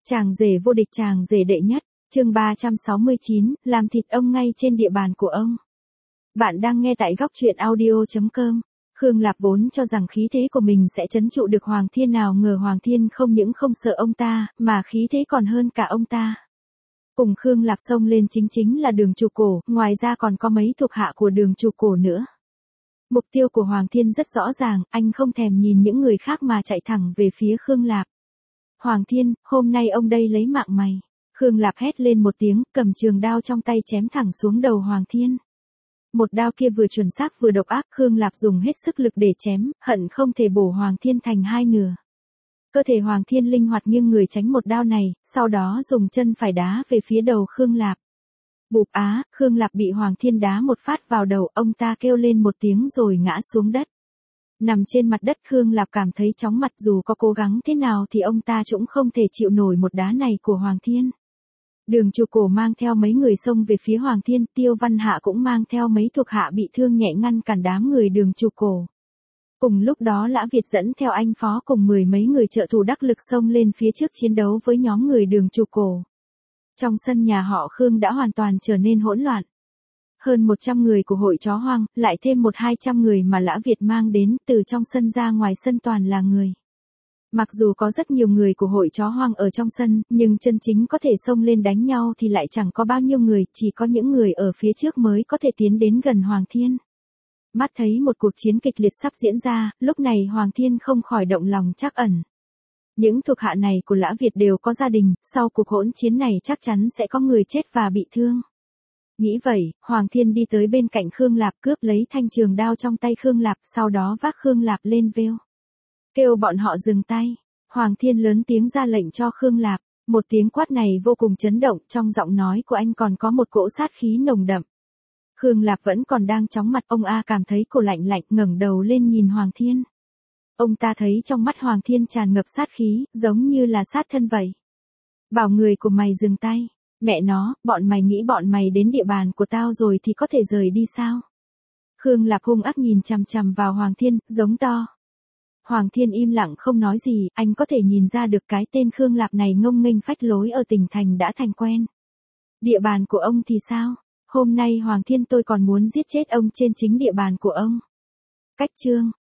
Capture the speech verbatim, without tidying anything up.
Chàng rể vô địch, chàng rể đệ nhất, chương ba trăm sáu mươi chín, làm thịt ông ngay trên địa bàn của ông. Bạn đang nghe tại góc truyện audio chấm com. Khương Lạp vốn cho rằng khí thế của mình sẽ trấn trụ được Hoàng Thiên, nào ngờ Hoàng Thiên không những không sợ ông ta, mà khí thế còn hơn cả ông ta. Cùng Khương Lạp xông lên chính chính là Đường Trục Cổ, ngoài ra còn có mấy thuộc hạ của Đường Trục Cổ nữa. Mục tiêu của Hoàng Thiên rất rõ ràng, anh không thèm nhìn những người khác mà chạy thẳng về phía Khương Lạp. Hoàng Thiên, hôm nay ông đây lấy mạng mày. Khương Lạp hét lên một tiếng, cầm trường đao trong tay chém thẳng xuống đầu Hoàng Thiên. Một đao kia vừa chuẩn xác vừa độc ác, Khương Lạp dùng hết sức lực để chém, hận không thể bổ Hoàng Thiên thành hai nửa. Cơ thể Hoàng Thiên linh hoạt nghiêng người tránh một đao này, sau đó dùng chân phải đá về phía đầu Khương Lạp. Bụp á, Khương Lạp bị Hoàng Thiên đá một phát vào đầu, ông ta kêu lên một tiếng rồi ngã xuống đất. Nằm trên mặt đất, Khương Lạp cảm thấy chóng mặt, dù có cố gắng thế nào thì ông ta cũng không thể chịu nổi một đá này của Hoàng Thiên. Đường Trục Cổ mang theo mấy người xông về phía Hoàng Thiên, Tiêu Văn Hạ cũng mang theo mấy thuộc hạ bị thương nhẹ ngăn cản đám người Đường Trục Cổ. Cùng lúc đó Lã Việt dẫn theo anh Phó cùng mười mấy người trợ thủ đắc lực xông lên phía trước chiến đấu với nhóm người Đường Trục Cổ. Trong sân nhà họ Khương đã hoàn toàn trở nên hỗn loạn. Hơn một trăm người của hội chó hoang, lại thêm một hai trăm người mà Lã Việt mang đến, từ trong sân ra ngoài sân toàn là người. Mặc dù có rất nhiều người của hội chó hoang ở trong sân, nhưng chân chính có thể xông lên đánh nhau thì lại chẳng có bao nhiêu người, chỉ có những người ở phía trước mới có thể tiến đến gần Hoàng Thiên. Mắt thấy một cuộc chiến kịch liệt sắp diễn ra, lúc này Hoàng Thiên không khỏi động lòng trắc ẩn. Những thuộc hạ này của Lã Việt đều có gia đình, sau cuộc hỗn chiến này chắc chắn sẽ có người chết và bị thương. Nghĩ vậy, Hoàng Thiên đi tới bên cạnh Khương Lạp, cướp lấy thanh trường đao trong tay Khương Lạp, sau đó vác Khương Lạp lên vêu. Kêu bọn họ dừng tay. Hoàng Thiên lớn tiếng ra lệnh cho Khương Lạp. Một tiếng quát này vô cùng chấn động, trong giọng nói của anh còn có một cỗ sát khí nồng đậm. Khương Lạp vẫn còn đang chóng mặt, ông A cảm thấy cổ lạnh lạnh, ngẩng đầu lên nhìn Hoàng Thiên. Ông ta thấy trong mắt Hoàng Thiên tràn ngập sát khí, giống như là sát thân vậy. Bảo người của mày dừng tay. Mẹ nó, bọn mày nghĩ bọn mày đến địa bàn của tao rồi thì có thể rời đi sao? Khương Lạp hung ác nhìn chằm chằm vào Hoàng Thiên, giống to. Hoàng Thiên im lặng không nói gì, anh có thể nhìn ra được cái tên Khương Lạp này ngông nghênh phách lối ở tỉnh thành đã thành quen. Địa bàn của ông thì sao? Hôm nay Hoàng Thiên tôi còn muốn giết chết ông trên chính địa bàn của ông. Cách chương.